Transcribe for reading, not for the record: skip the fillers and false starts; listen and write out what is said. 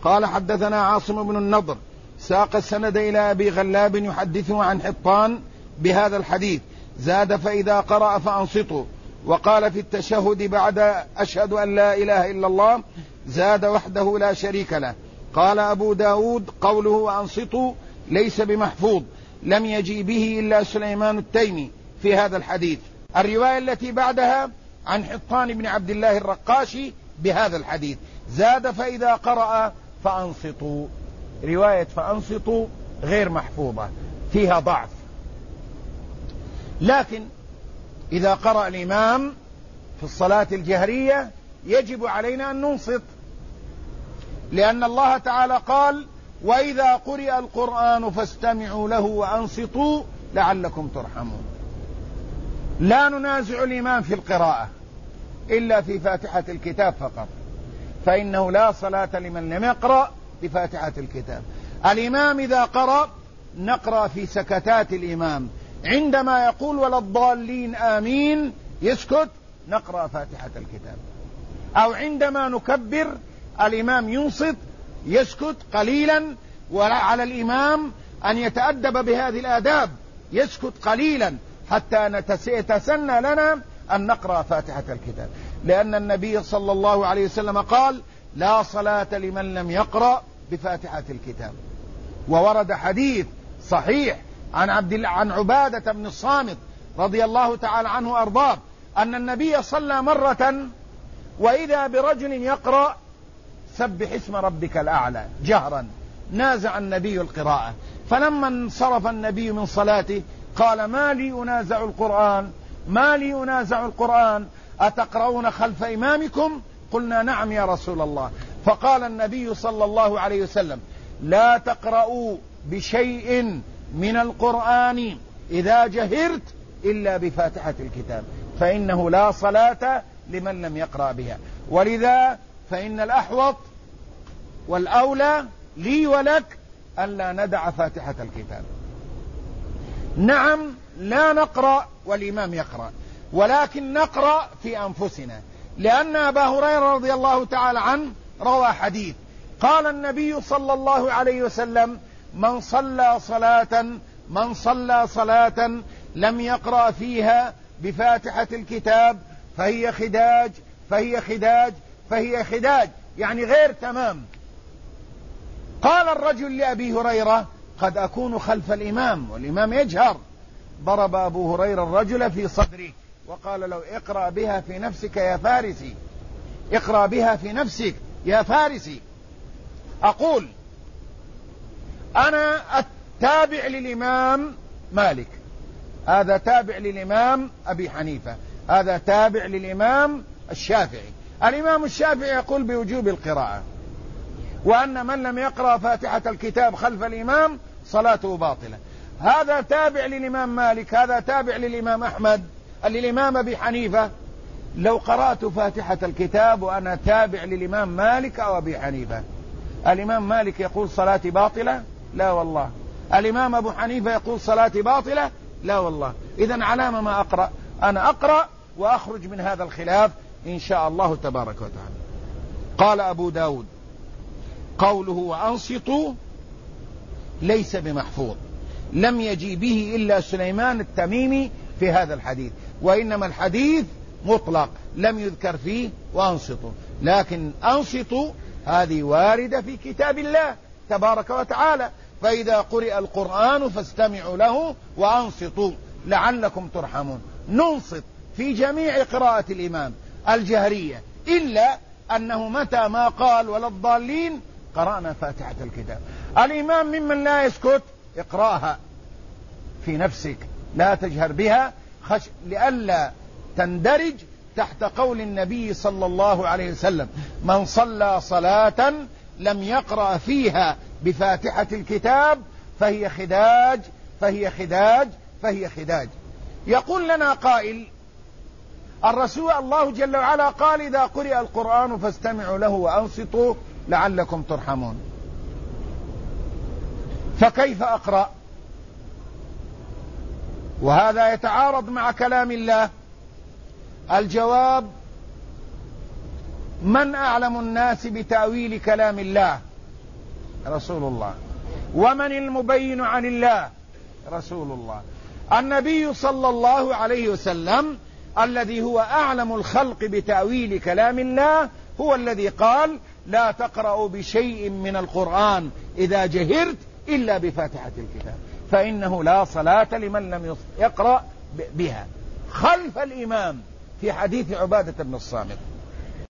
قال حدثنا عاصم بن النضر ساق السند إلى أبي غلاب يحدثه عن حطان بهذا الحديث زاد فإذا قرأ فأنصتوا. وقال في التشهد بعد أشهد أن لا إله إلا الله زاد وحده لا شريك له. قال أبو داود قوله وأنصتوا ليس بمحفوظ، لم يجي به إلا سليمان التيمي في هذا الحديث. الرواية التي بعدها عن حطان بن عبد الله الرقاشي بهذا الحديث زاد فإذا قرأ فأنصتوا. رواية فأنصتوا غير محفوظة فيها ضعف، لكن إذا قرأ الإمام في الصلاة الجهرية يجب علينا أن ننصت، لأن الله تعالى قال وإذا قرئ القرآن فاستمعوا له وأنصتوا لعلكم ترحمون. لا ننازع الإمام في القراءة إلا في فاتحة الكتاب فقط، فإنه لا صلاة لمن لم يقرأ بفاتحة الكتاب. الإمام إذا قرأ نقرأ في سكتات الإمام، عندما يقول ولا الضالين آمين يسكت نقرأ فاتحة الكتاب، أو عندما نكبر الإمام ينصت يسكت قليلا، وعلى الإمام أن يتأدب بهذه الآداب يسكت قليلا حتى يتسنى لنا أن نقرأ فاتحة الكتاب، لأن النبي صلى الله عليه وسلم قال لا صلاة لمن لم يقرأ بفاتحة الكتاب. وورد حديث صحيح عن عبادة بن الصامت رضي الله تعالى عنه وأرضاه أن النبي صلى مرة وإذا برجل يقرأ سبح اسم ربك الأعلى جهرا، نازع النبي القراءة، فلما انصرف النبي من صلاته قال ما لي أنازع القرآن، ما لي أنازع القرآن، أتقرؤون خلف إمامكم؟ قلنا نعم يا رسول الله. فقال النبي صلى الله عليه وسلم لا تقرؤوا بشيء من القرآن إذا جهرت إلا بفاتحة الكتاب، فإنه لا صلاة لمن لم يقرأ بها. ولذا فإن الأحوط والأولى لي ولك ألا ندع فاتحة الكتاب. نعم لا نقرأ والإمام يقرأ، ولكن نقرأ في أنفسنا، لأن أبا هريرة رضي الله تعالى عنه روى حديث قال النبي صلى الله عليه وسلم من صلى صلاة لم يقرأ فيها بفاتحة الكتاب فهي خداج فهي خداج فهي خداج، يعني غير تمام. قال الرجل لأبي هريرة قد أكون خلف الإمام والإمام يجهر. ضرب أبو هريرة الرجل في صدره وقال له اقرأ بها في نفسك يا فارسي، اقرأ بها في نفسك يا فارسي. أقول أنا التابع للإمام مالك، هذا تابع للإمام أبي حنيفة، هذا تابع للإمام الشافعي. الإمام الشافعي يقول بوجوب القراءة، وأن من لم يقرأ فاتحة الكتاب خلف الإمام صلاته باطلة. هذا تابع للإمام مالك، هذا تابع للإمام أحمد، للإمام أبي حنيفة. لو قرأت فاتحة الكتاب وأنا تابع للإمام مالك أو أبي حنيفة، الإمام مالك يقول صلاتي باطلة؟ لا والله. الإمام أبو حنيفة يقول صلاتي باطلة؟ لا والله. إذن علامة ما أقرأ؟ أنا أقرأ وأخرج من هذا الخلاف إن شاء الله تبارك وتعالى. قال أبو داود قوله وأنصتوا ليس بمحفوظ، لم يجي به إلا سليمان التميمي في هذا الحديث، وإنما الحديث مطلق لم يذكر فيه وأنصتوا، لكن أنصتوا هذه واردة في كتاب الله تبارك وتعالى. فإذا قرئ القرآن فاستمعوا له وأنصتوا لعلكم ترحمون. ننصت في جميع قراءة الإمام الجهرية، إلا أنه متى ما قال ولا الضالين قرأنا فاتحة الكتاب. الإمام ممن لا يسكت اقرأها في نفسك، لا تجهر بها لئلا تندرج تحت قول النبي صلى الله عليه وسلم من صلى صلاة لم يقرأ فيها بفاتحة الكتاب فهي خداج فهي خداج فهي خداج. يقول لنا قائل الرسول الله جل وعلا قال إذا قرئ القرآن فاستمعوا له وأنصتوا لعلكم ترحمون، فكيف أقرأ؟ وهذا يتعارض مع كلام الله. الجواب من أعلم الناس بتأويل كلام الله رسول الله. ومن المبين عن الله؟ رسول الله. النبي صلى الله عليه وسلم الذي هو أعلم الخلق بتأويل كلام الله هو الذي قال: لا تقرأوا بشيء من القرآن إذا جهرت إلا بفاتحة الكتاب فإنه لا صلاة لمن لم يقرأ بها، خلف الإمام، في حديث عبادة بن الصامت.